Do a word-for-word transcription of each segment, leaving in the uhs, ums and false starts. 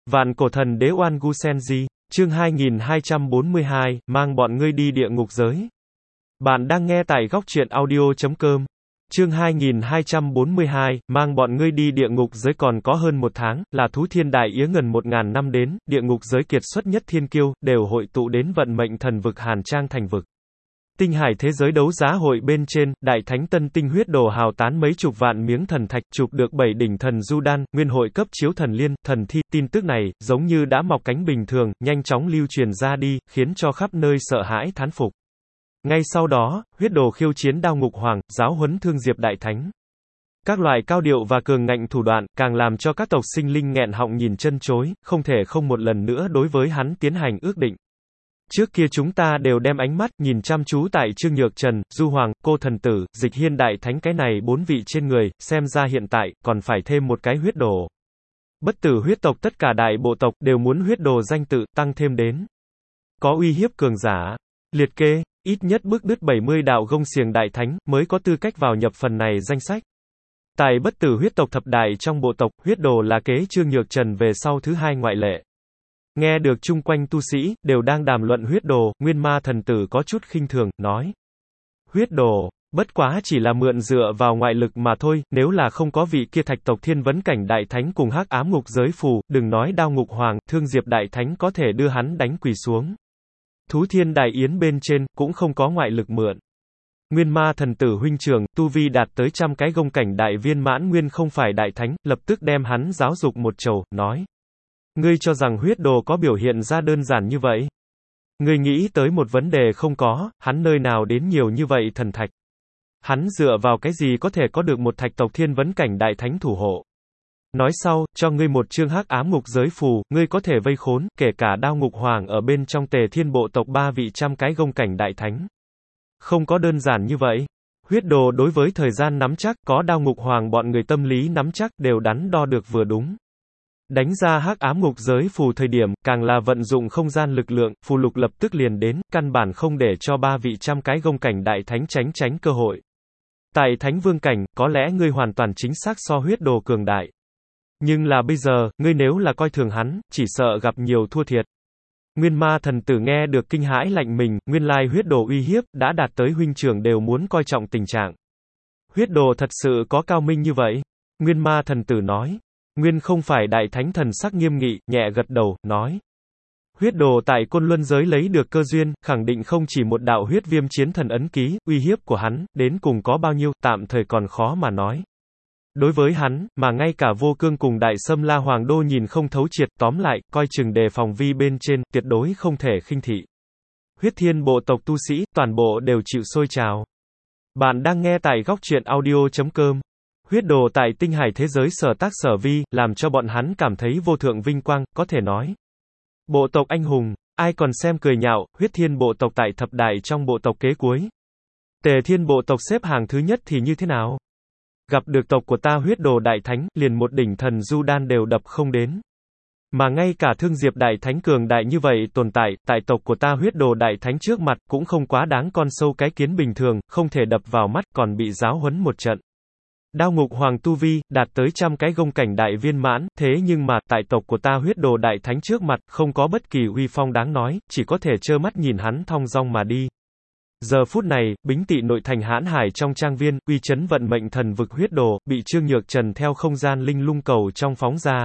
Vạn cổ thần đế Oan Gu Senji, chương hai nghìn hai trăm bốn mươi hai, mang bọn ngươi đi địa ngục giới. Bạn đang nghe tại góc truyện audio chấm com. Chương hai nghìn hai trăm bốn mươi hai, mang bọn ngươi đi địa ngục giới. Còn có hơn một tháng, là thú thiên đại yến gần một ngàn năm đến, địa ngục giới kiệt xuất nhất thiên kiêu, đều hội tụ đến vận mệnh thần vực Hàn Trang thành vực. Tinh hải thế giới đấu giá hội bên trên, đại thánh tân tinh huyết đồ hào tán mấy chục vạn miếng thần thạch, chụp được bảy đỉnh thần du đan, nguyên hội cấp chiếu thần liên, thần thi. Tin tức này, giống như đã mọc cánh bình thường, nhanh chóng lưu truyền ra đi, khiến cho khắp nơi sợ hãi thán phục. Ngay sau đó, huyết đồ khiêu chiến Đao Ngục Hoàng, giáo huấn Thương Diệp đại thánh. Các loại cao điệu và cường ngạnh thủ đoạn, càng làm cho các tộc sinh linh nghẹn họng nhìn chân chối, không thể không một lần nữa đối với hắn tiến hành ước định. Trước kia chúng ta đều đem ánh mắt nhìn chăm chú tại Trương Nhược Trần, Du Hoàng, Cô Thần Tử, Dịch Hiên đại thánh cái này bốn vị trên người, xem ra hiện tại còn phải thêm một cái huyết đồ. Bất tử huyết tộc tất cả đại bộ tộc đều muốn huyết đồ danh tự tăng thêm đến. Có uy hiếp cường giả, liệt kê, ít nhất bước đứt bảy mươi đạo gông xiềng đại thánh mới có tư cách vào nhập phần này danh sách. Tại bất tử huyết tộc thập đại trong bộ tộc, huyết đồ là kế Trương Nhược Trần về sau thứ hai ngoại lệ. Nghe được chung quanh tu sĩ, đều đang đàm luận huyết đồ, Nguyên Ma thần tử có chút khinh thường, nói. Huyết đồ, bất quá chỉ là mượn dựa vào ngoại lực mà thôi, nếu là không có vị kia thạch tộc thiên vấn cảnh đại thánh cùng hắc ám ngục giới phù, đừng nói Đao Ngục Hoàng, Thương Diệp đại thánh có thể đưa hắn đánh quỳ xuống. Thú thiên đại yến bên trên, cũng không có ngoại lực mượn. Nguyên Ma thần tử huynh trưởng, tu vi đạt tới trăm cái gông cảnh đại viên mãn nguyên không phải đại thánh, lập tức đem hắn giáo dục một trầu, nói. Ngươi cho rằng huyết đồ có biểu hiện ra đơn giản như vậy? Ngươi nghĩ tới một vấn đề không có, hắn nơi nào đến nhiều như vậy thần thạch? Hắn dựa vào cái gì có thể có được một thạch tộc thiên vấn cảnh đại thánh thủ hộ? Nói sau, cho ngươi một chương hắc ám ngục giới phù, ngươi có thể vây khốn, kể cả Đao Ngục Hoàng ở bên trong Tề Thiên bộ tộc ba vị trăm cái gông cảnh đại thánh. Không có đơn giản như vậy. Huyết đồ đối với thời gian nắm chắc, có Đao Ngục Hoàng bọn người tâm lý nắm chắc, đều đắn đo được vừa đúng. Đánh ra hắc ám ngục giới phù thời điểm, càng là vận dụng không gian lực lượng, phù lục lập tức liền đến, căn bản không để cho ba vị trăm cái gông cảnh đại thánh tránh tránh cơ hội. Tại thánh vương cảnh, có lẽ ngươi hoàn toàn chính xác so huyết đồ cường đại. Nhưng là bây giờ, ngươi nếu là coi thường hắn, chỉ sợ gặp nhiều thua thiệt. Nguyên Ma thần tử nghe được kinh hãi lạnh mình, nguyên lai huyết đồ uy hiếp, đã đạt tới huynh trưởng đều muốn coi trọng tình trạng. Huyết đồ thật sự có cao minh như vậy? Nguyên Ma thần tử nói. Nguyên không phải đại thánh thần sắc nghiêm nghị, nhẹ gật đầu, nói. Huyết đồ tại Côn Luân giới lấy được cơ duyên, khẳng định không chỉ một đạo huyết viêm chiến thần ấn ký, uy hiếp của hắn, đến cùng có bao nhiêu, tạm thời còn khó mà nói. Đối với hắn, mà ngay cả Vô Cương cùng Đại Sâm La Hoàng Đô nhìn không thấu triệt, tóm lại, coi chừng đề phòng vi bên trên, tuyệt đối không thể khinh thị. Huyết thiên bộ tộc tu sĩ, toàn bộ đều chịu sôi trào. Bạn đang nghe tại góc truyện audio chấm com. Huyết đồ tại tinh hải thế giới sở tác sở vi, làm cho bọn hắn cảm thấy vô thượng vinh quang, có thể nói. Bộ tộc anh hùng, ai còn xem cười nhạo, huyết thiên bộ tộc tại thập đại trong bộ tộc kế cuối. Tề thiên bộ tộc xếp hàng thứ nhất thì như thế nào? Gặp được tộc của ta huyết đồ đại thánh, liền một đỉnh thần du đan đều đập không đến. Mà ngay cả Thương Diệp đại thánh cường đại như vậy tồn tại, tại tộc của ta huyết đồ đại thánh trước mặt, cũng không quá đáng con sâu cái kiến bình thường, không thể đập vào mắt, còn bị giáo huấn một trận. Đao Ngục Hoàng tu vi, đạt tới trăm cái gông cảnh đại viên mãn, thế nhưng mà, tại tộc của ta huyết đồ đại thánh trước mặt, không có bất kỳ uy phong đáng nói, chỉ có thể trơ mắt nhìn hắn thong dong mà đi. Giờ phút này, Bính Tỵ nội thành Hãn Hải trong trang viên, uy chấn vận mệnh thần vực huyết đồ, bị Trương Nhược Trần theo không gian linh lung cầu trong phóng ra.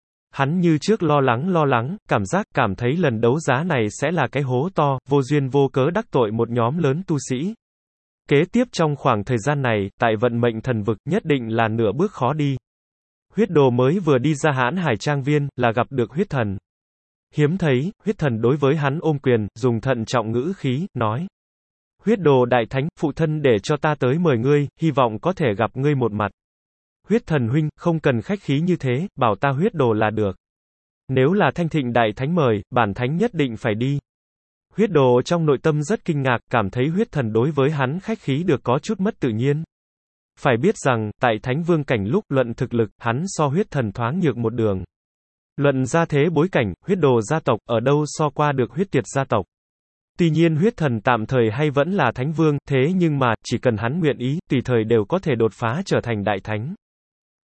Hắn như trước lo lắng lo lắng, cảm giác, cảm thấy lần đấu giá này sẽ là cái hố to, vô duyên vô cớ đắc tội một nhóm lớn tu sĩ. Kế tiếp trong khoảng thời gian này, tại vận mệnh thần vực, nhất định là nửa bước khó đi. Huyết đồ mới vừa đi ra Hãn Hải trang viên, là gặp được huyết thần. Hiếm thấy, huyết thần đối với hắn ôm quyền, dùng thận trọng ngữ khí, nói. Huyết đồ đại thánh, phụ thân để cho ta tới mời ngươi, hy vọng có thể gặp ngươi một mặt. Huyết thần huynh, không cần khách khí như thế, bảo ta huyết đồ là được. Nếu là thanh thịnh đại thánh mời, bản thánh nhất định phải đi. Huyết đồ trong nội tâm rất kinh ngạc, cảm thấy huyết thần đối với hắn khách khí được có chút mất tự nhiên. Phải biết rằng, tại thánh vương cảnh lúc luận thực lực, hắn so huyết thần thoáng nhược một đường. Luận ra thế bối cảnh, huyết đồ gia tộc, ở đâu so qua được huyết tiệt gia tộc. Tuy nhiên huyết thần tạm thời hay vẫn là thánh vương, thế nhưng mà, chỉ cần hắn nguyện ý, tùy thời đều có thể đột phá trở thành đại thánh.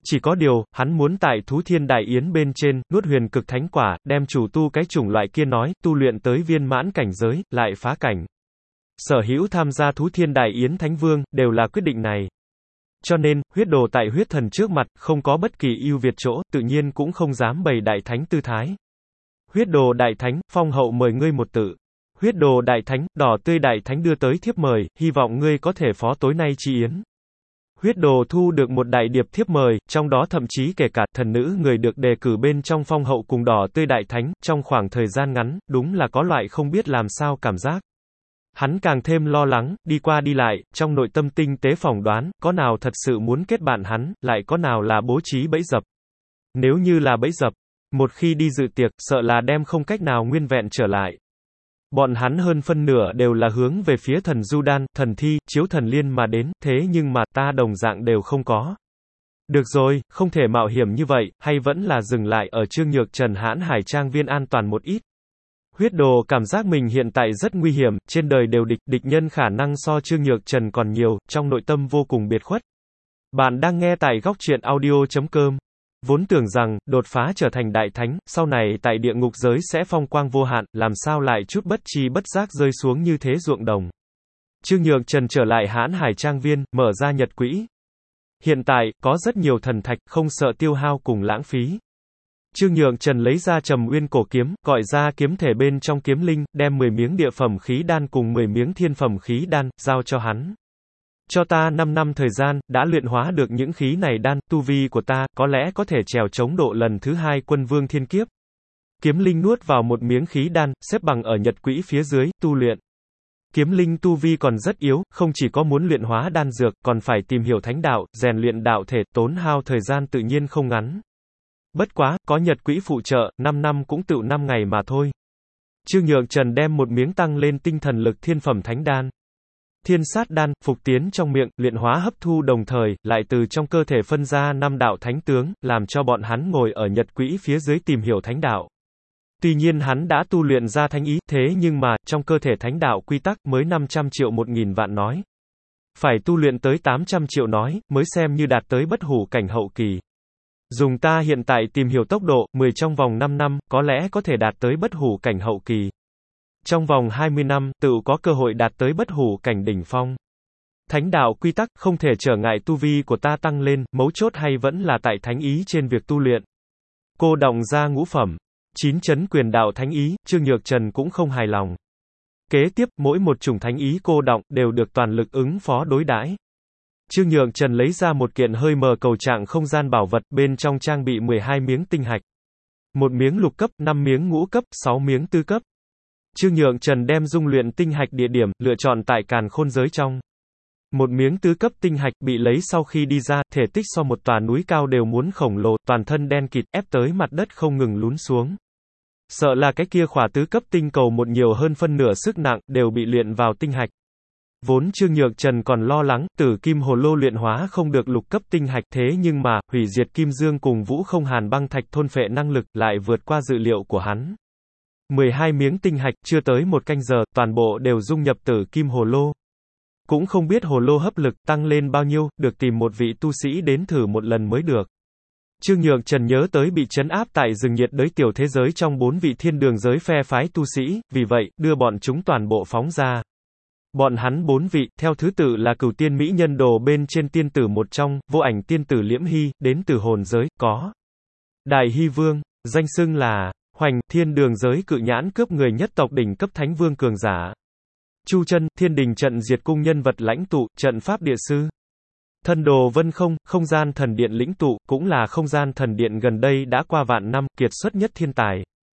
Chỉ có điều, hắn muốn tại Thú Thiên Đại Yến bên trên, nuốt huyền cực thánh quả, đem chủ tu cái chủng loại kia nói, tu luyện tới viên mãn cảnh giới, lại phá cảnh. Sở hữu tham gia Thú Thiên Đại Yến Thánh Vương, đều là quyết định này. Cho nên, huyết đồ tại huyết thần trước mặt, không có bất kỳ ưu việt chỗ, tự nhiên cũng không dám bày đại thánh tư thái. Huyết đồ đại thánh, phong hậu mời ngươi một tự. Huyết đồ đại thánh, đỏ tươi đại thánh đưa tới thiếp mời, hy vọng ngươi có thể phó tối nay chi yến. Huyết đồ thu được một đại điệp thiếp mời, trong đó thậm chí kể cả thần nữ người được đề cử bên trong phong hậu cùng đỏ tươi đại thánh, trong khoảng thời gian ngắn, đúng là có loại không biết làm sao cảm giác. Hắn càng thêm lo lắng, đi qua đi lại, trong nội tâm tinh tế phỏng đoán, có nào thật sự muốn kết bạn hắn, lại có nào là bố trí bẫy dập. Nếu như là bẫy dập, một khi đi dự tiệc, sợ là đem không cách nào nguyên vẹn trở lại. Bọn hắn hơn phân nửa đều là hướng về phía thần Du Đan, thần thi, chiếu thần liên mà đến, thế nhưng mà ta đồng dạng đều không có. Được rồi, không thể mạo hiểm như vậy, hay vẫn là dừng lại ở Trương Nhược Trần hãn hải trang viên an toàn một ít. Huyết đồ cảm giác mình hiện tại rất nguy hiểm, trên đời đều địch, địch nhân khả năng so Trương Nhược Trần còn nhiều, trong nội tâm vô cùng biệt khuất. Bạn đang nghe tại góc truyện audio chấm com. Vốn tưởng rằng, đột phá trở thành đại thánh, sau này tại địa ngục giới sẽ phong quang vô hạn, làm sao lại chút bất chi bất giác rơi xuống như thế ruộng đồng. Trương Nhược Trần trở lại hãn hải trang viên, mở ra nhật quỹ. Hiện tại, có rất nhiều thần thạch, không sợ tiêu hao cùng lãng phí. Trương Nhược Trần lấy ra Trầm Uyên cổ kiếm, gọi ra kiếm thể bên trong kiếm linh, đem mười miếng địa phẩm khí đan cùng mười miếng thiên phẩm khí đan, giao cho hắn. Cho ta năm năm thời gian, đã luyện hóa được những khí này đan, tu vi của ta, có lẽ có thể trèo chống độ lần thứ hai quân vương thiên kiếp. Kiếm linh nuốt vào một miếng khí đan, xếp bằng ở nhật quỹ phía dưới, tu luyện. Kiếm linh tu vi còn rất yếu, không chỉ có muốn luyện hóa đan dược, còn phải tìm hiểu thánh đạo, rèn luyện đạo thể, tốn hao thời gian tự nhiên không ngắn. Bất quá, có nhật quỹ phụ trợ, năm năm cũng tựu năm ngày mà thôi. Trương Nhược Trần đem một miếng tăng lên tinh thần lực thiên phẩm thánh đan. Thiên sát đan, phục tiến trong miệng, luyện hóa hấp thu đồng thời, lại từ trong cơ thể phân ra năm đạo thánh tướng, làm cho bọn hắn ngồi ở nhật quỹ phía dưới tìm hiểu thánh đạo. Tuy nhiên hắn đã tu luyện ra thánh ý, thế nhưng mà, trong cơ thể thánh đạo quy tắc mới năm trăm triệu một nghìn vạn nói. Phải tu luyện tới tám trăm triệu nói, mới xem như đạt tới bất hủ cảnh hậu kỳ. Dùng ta hiện tại tìm hiểu tốc độ, mười trong vòng năm năm, có lẽ có thể đạt tới bất hủ cảnh hậu kỳ. Trong vòng hai mươi năm, tự có cơ hội đạt tới bất hủ cảnh đỉnh phong. Thánh đạo quy tắc, không thể trở ngại tu vi của ta tăng lên, mấu chốt hay vẫn là tại thánh ý trên việc tu luyện. Cô đọng ra ngũ phẩm. Chín chấn quyền đạo thánh ý, Trương Nhược Trần cũng không hài lòng. Kế tiếp, mỗi một chủng thánh ý cô đọng, đều được toàn lực ứng phó đối đãi. Trương Nhược Trần lấy ra một kiện hơi mờ cầu trạng không gian bảo vật, bên trong trang bị mười hai miếng tinh hạch. Một miếng lục cấp, năm miếng ngũ cấp, sáu miếng tư cấp. Trương Nhược Trần đem dung luyện tinh hạch địa điểm, lựa chọn tại càn khôn giới trong. Một miếng tứ cấp tinh hạch bị lấy sau khi đi ra, thể tích so một tòa núi cao đều muốn khổng lồ, toàn thân đen kịt, ép tới mặt đất không ngừng lún xuống. Sợ là cái kia khỏa tứ cấp tinh cầu một nhiều hơn phân nửa sức nặng, đều bị luyện vào tinh hạch. Vốn Trương Nhược Trần còn lo lắng, tử kim hồ lô luyện hóa không được lục cấp tinh hạch, thế nhưng mà, hủy diệt kim dương cùng vũ không hàn băng thạch thôn phệ năng lực, lại vượt qua dự liệu của hắn. mười hai miếng tinh hạch, chưa tới một canh giờ, toàn bộ đều dung nhập tử kim hồ lô. Cũng không biết hồ lô hấp lực tăng lên bao nhiêu, được tìm một vị tu sĩ đến thử một lần mới được. Trương Nhược Trần nhớ tới bị trấn áp tại rừng nhiệt đới tiểu thế giới trong bốn vị thiên đường giới phe phái tu sĩ, vì vậy, đưa bọn chúng toàn bộ phóng ra. Bọn hắn bốn vị, theo thứ tự là Cửu Tiên Mỹ Nhân Đồ bên trên tiên tử một trong, Vô Ảnh tiên tử Liễm Hy, đến từ hồn giới, có Đại Hy Vương, danh xưng là Hoành, thiên đường giới cự nhãn cướp người nhất tộc đỉnh cấp thánh vương cường giả. Chu Chân, thiên đình trận diệt cung nhân vật lãnh tụ, trận pháp địa sư. Thân đồ Vân Không, không gian thần điện lĩnh tụ, cũng là không gian thần điện gần đây đã qua vạn năm, kiệt xuất nhất thiên tài.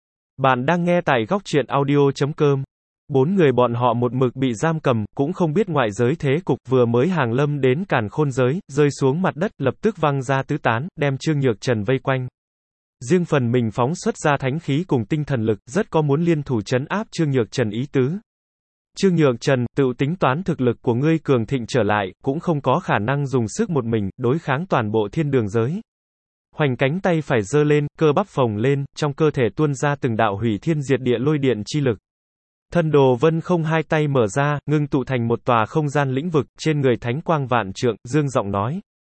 Bạn đang nghe tại góc truyện audio chấm com. Bốn người bọn họ một mực bị giam cầm, cũng không biết ngoại giới thế cục, vừa mới hàng lâm đến càn khôn giới, rơi xuống mặt đất, lập tức văng ra tứ tán, đem Trương Nhược Trần vây quanh. Riêng phần mình phóng xuất ra thánh khí cùng tinh thần lực, rất có muốn liên thủ trấn áp Trương Nhược Trần ý tứ. Trương Nhược Trần, tự tính toán thực lực của ngươi cường thịnh trở lại, cũng không có khả năng dùng sức một mình, đối kháng toàn bộ thiên đường giới. Hoành cánh tay phải giơ lên, cơ bắp phồng lên, trong cơ thể tuôn ra từng đạo hủy thiên diệt địa lôi điện chi lực. Thân đồ Vân Không hai tay mở ra, ngưng tụ thành một tòa không gian lĩnh vực, trên người thánh quang vạn trượng, dương giọng nói.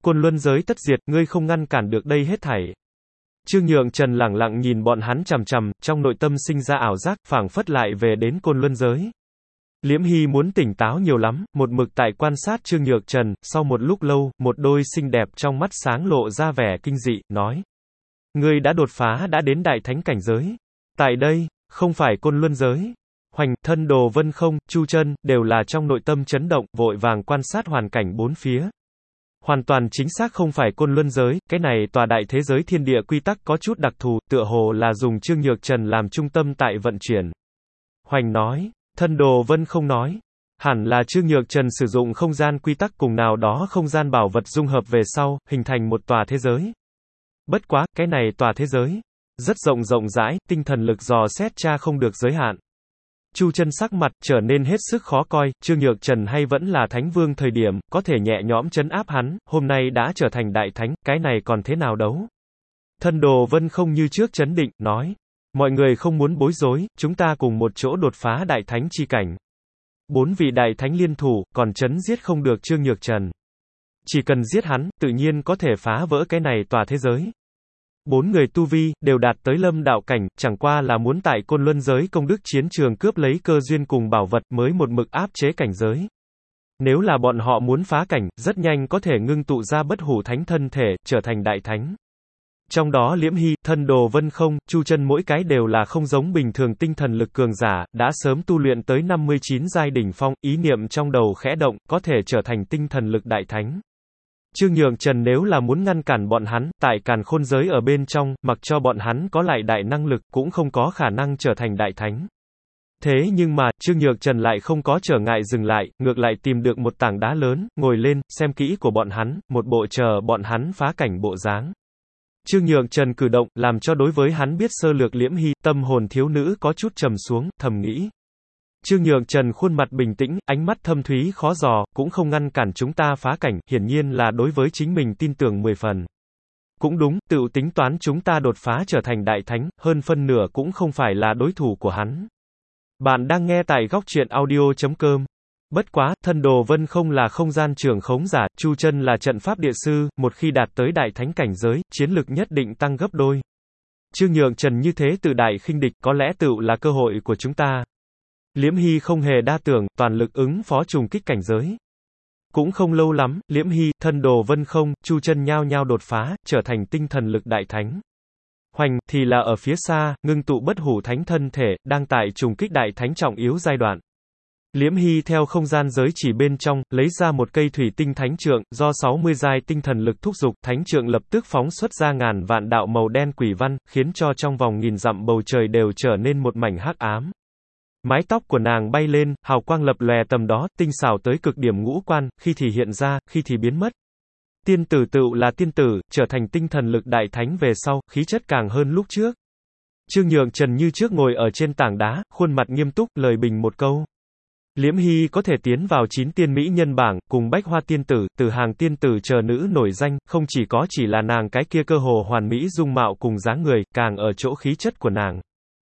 Côn Luân giới tất diệt, ngươi không ngăn cản được đây hết thảy. Trương Nhượng Trần lẳng lặng nhìn bọn hắn chằm chằm, trong nội tâm sinh ra ảo giác, phảng phất lại về đến Côn Luân giới. Liễm Hy muốn tỉnh táo nhiều lắm, một mực tại quan sát Trương Nhược Trần, sau một lúc lâu, một đôi xinh đẹp trong mắt sáng lộ ra vẻ kinh dị, nói. Ngươi đã đột phá đã đến đại thánh cảnh giới. Tại đây, không phải Côn Luân giới. Hoành, Thân Đồ Vân Không, Chu Chân, đều là trong nội tâm chấn động, vội vàng quan sát hoàn cảnh bốn phía. Hoàn toàn chính xác không phải Côn Luân giới, cái này tòa đại thế giới thiên địa quy tắc có chút đặc thù, tựa hồ là dùng Trương Nhược Trần làm trung tâm tại vận chuyển. Hoành nói. Thân Đồ Vân Không nói. Hẳn là Trương Nhược Trần sử dụng không gian quy tắc cùng nào đó không gian bảo vật dung hợp về sau, hình thành một tòa thế giới. Bất quá, cái này tòa thế giới rất rộng rộng rãi, tinh thần lực dò xét tra không được giới hạn. Chu Chân sắc mặt trở nên hết sức khó coi, Trương Nhược Trần hay vẫn là Thánh Vương thời điểm, có thể nhẹ nhõm trấn áp hắn, hôm nay đã trở thành đại thánh, cái này còn thế nào đấu? Thân Đồ Vân Không như trước trấn định, nói. Mọi người không muốn bối rối, chúng ta cùng một chỗ đột phá đại thánh chi cảnh. Bốn vị đại thánh liên thủ, còn trấn giết không được Trương Nhược Trần. Chỉ cần giết hắn, tự nhiên có thể phá vỡ cái này tòa thế giới. Bốn người tu vi, đều đạt tới lâm đạo cảnh, chẳng qua là muốn tại Côn Luân giới công đức chiến trường cướp lấy cơ duyên cùng bảo vật mới một mực áp chế cảnh giới. Nếu là bọn họ muốn phá cảnh, rất nhanh có thể ngưng tụ ra bất hủ thánh thân thể, trở thành đại thánh. Trong đó Liễm Hy, Thân Đồ Vân Không, Chu Chân mỗi cái đều là không giống bình thường tinh thần lực cường giả, đã sớm tu luyện tới năm mươi chín giai đỉnh phong, ý niệm trong đầu khẽ động, có thể trở thành tinh thần lực đại thánh. Trương Nhượng Trần nếu là muốn ngăn cản bọn hắn, tại càn khôn giới ở bên trong, mặc cho bọn hắn có lại đại năng lực, cũng không có khả năng trở thành đại thánh. Thế nhưng mà, Trương Nhược Trần lại không có trở ngại dừng lại, ngược lại tìm được một tảng đá lớn, ngồi lên, xem kỹ của bọn hắn, một bộ chờ bọn hắn phá cảnh bộ dáng. Trương Nhượng Trần cử động, làm cho đối với hắn biết sơ lược Liễm Hy, tâm hồn thiếu nữ có chút trầm xuống, thầm nghĩ. Trương Nhượng Trần khuôn mặt bình tĩnh, ánh mắt thâm thúy khó dò, cũng không ngăn cản chúng ta phá cảnh, hiển nhiên là đối với chính mình tin tưởng mười phần. Cũng đúng, tự tính toán chúng ta đột phá trở thành đại thánh, hơn phân nửa cũng không phải là đối thủ của hắn. Bạn đang nghe tại góc truyện audio chấm com. Bất quá, Thân Đồ Vân Không là không gian trường khống giả, Chu Chân là trận pháp địa sư, một khi đạt tới đại thánh cảnh giới, chiến lực nhất định tăng gấp đôi. Trương Nhượng Trần như thế tự đại khinh địch, có lẽ tựu là cơ hội của chúng ta. Liễm Hy không hề đa tưởng, toàn lực ứng phó trùng kích cảnh giới. Cũng không lâu lắm, Liễm Hy, Thân Đồ Vân Không, Chu Chân nhao nhao đột phá, trở thành tinh thần lực đại thánh. Hoành, thì là ở phía xa, ngưng tụ bất hủ thánh thân thể, đang tại trùng kích đại thánh trọng yếu giai đoạn. Liễm Hy theo không gian giới chỉ bên trong, lấy ra một cây thủy tinh thánh trượng, do sáu mươi giai tinh thần lực thúc giục, thánh trượng lập tức phóng xuất ra ngàn vạn đạo màu đen quỷ văn, khiến cho trong vòng nghìn dặm bầu trời đều trở nên một mảnh hắc ám. Mái tóc của nàng bay lên, hào quang lập lòe tầm đó, tinh xảo tới cực điểm ngũ quan, khi thì hiện ra, khi thì biến mất. Tiên tử tựu là tiên tử, trở thành tinh thần lực đại thánh về sau, khí chất càng hơn lúc trước. Trương Nhượng Trần như trước ngồi ở trên tảng đá, khuôn mặt nghiêm túc, lời bình một câu. Liễm Hy có thể tiến vào chín tiên mỹ nhân bảng, cùng Bách Hoa tiên tử, từ hàng tiên tử chờ nữ nổi danh, không chỉ có chỉ là nàng cái kia cơ hồ hoàn mỹ dung mạo cùng dáng người, càng ở chỗ khí chất của nàng.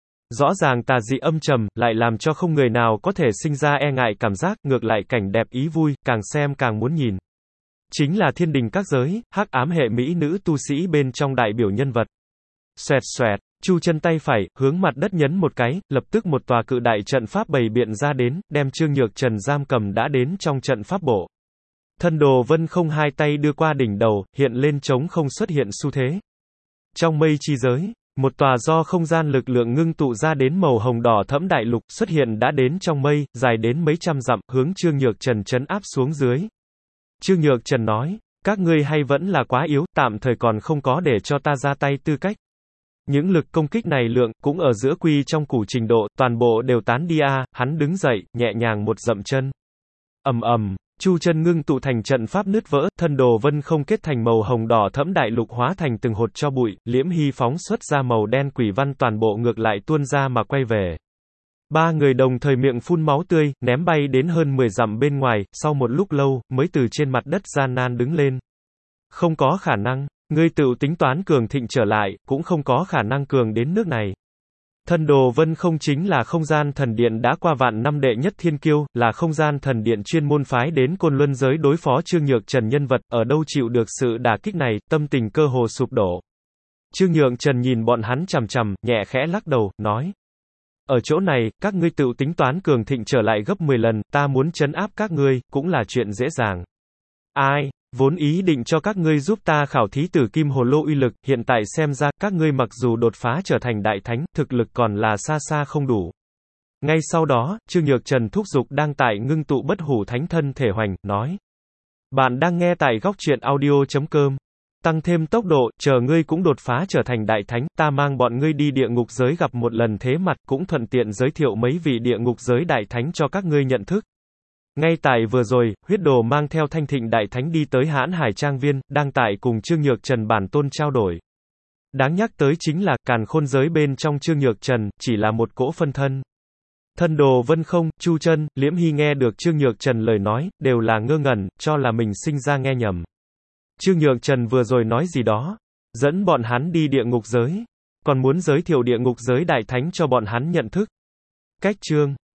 Rõ ràng tà dị âm trầm, lại làm cho không người nào có thể sinh ra e ngại cảm giác, ngược lại cảnh đẹp ý vui, càng xem càng muốn nhìn. Chính là thiên đình các giới, hắc ám hệ mỹ nữ tu sĩ bên trong đại biểu nhân vật. Xoẹt xoẹt, Chu Chân tay phải, hướng mặt đất nhấn một cái, lập tức một tòa cự đại trận pháp bày biện ra đến, đem Trương Nhược Trần giam cầm đã đến trong trận pháp bộ. Thân Đồ Vân Không hai tay đưa qua đỉnh đầu, hiện lên trống không xuất hiện xu thế. Trong mây chi giới, một tòa do không gian lực lượng ngưng tụ ra đến màu hồng đỏ thẫm đại lục xuất hiện đã đến trong mây, dài đến mấy trăm dặm, hướng Trương Nhược Trần trấn áp xuống dưới. Trương Nhược Trần nói, các ngươi hay vẫn là quá yếu, tạm thời còn không có để cho ta ra tay tư cách. Những lực công kích này lượng, cũng ở giữa quy trong củ trình độ, toàn bộ đều tán đi a. Hắn đứng dậy, nhẹ nhàng một dậm chân. Ầm ầm, Chu Chân ngưng tụ thành trận pháp nứt vỡ, Thân Đồ Vân Không kết thành màu hồng đỏ thẫm đại lục hóa thành từng hột tro bụi, Liễm Hy phóng xuất ra màu đen quỷ văn toàn bộ ngược lại tuôn ra mà quay về. Ba người đồng thời miệng phun máu tươi, ném bay đến hơn mười dặm bên ngoài, sau một lúc lâu, mới từ trên mặt đất gian nan đứng lên. Không có khả năng, ngươi tự tính toán cường thịnh trở lại, cũng không có khả năng cường đến nước này. Thân Đồ Vân Không chính là không gian thần điện đã qua vạn năm đệ nhất thiên kiêu, là không gian thần điện chuyên môn phái đến Côn Luân giới đối phó Trương Nhược Trần nhân vật, ở đâu chịu được sự đả kích này, tâm tình cơ hồ sụp đổ. Trương Nhược Trần nhìn bọn hắn chằm chằm, nhẹ khẽ lắc đầu, nói. Ở chỗ này, các ngươi tự tính toán cường thịnh trở lại gấp mười lần, ta muốn trấn áp các ngươi, cũng là chuyện dễ dàng. Ai? Vốn ý định cho các ngươi giúp ta khảo thí tử kim hồ lô uy lực, hiện tại xem ra, các ngươi mặc dù đột phá trở thành đại thánh, thực lực còn là xa xa không đủ. Ngay sau đó, Trương Nhược Trần thúc giục đang tại ngưng tụ bất hủ thánh thân thể hoành, nói. Bạn đang nghe tại góc truyện audio chấm com. Tăng thêm tốc độ, chờ ngươi cũng đột phá trở thành đại thánh, ta mang bọn ngươi đi địa ngục giới gặp một lần thế mặt, cũng thuận tiện giới thiệu mấy vị địa ngục giới đại thánh cho các ngươi nhận thức. Ngay tại vừa rồi, huyết đồ mang theo Thanh Thịnh đại thánh đi tới Hãn Hải Trang Viên, đang tại cùng Trương Nhược Trần bản tôn trao đổi. Đáng nhắc tới chính là, càn khôn giới bên trong Trương Nhược Trần, chỉ là một cỗ phân thân. Thân Đồ Vân Không, Chu Chân, Liễm Hy nghe được Trương Nhược Trần lời nói, đều là ngơ ngẩn, cho là mình sinh ra nghe nhầm. Trương Nhược Trần vừa rồi nói gì đó? Dẫn bọn hắn đi địa ngục giới. Còn muốn giới thiệu địa ngục giới đại thánh cho bọn hắn nhận thức. Cách chương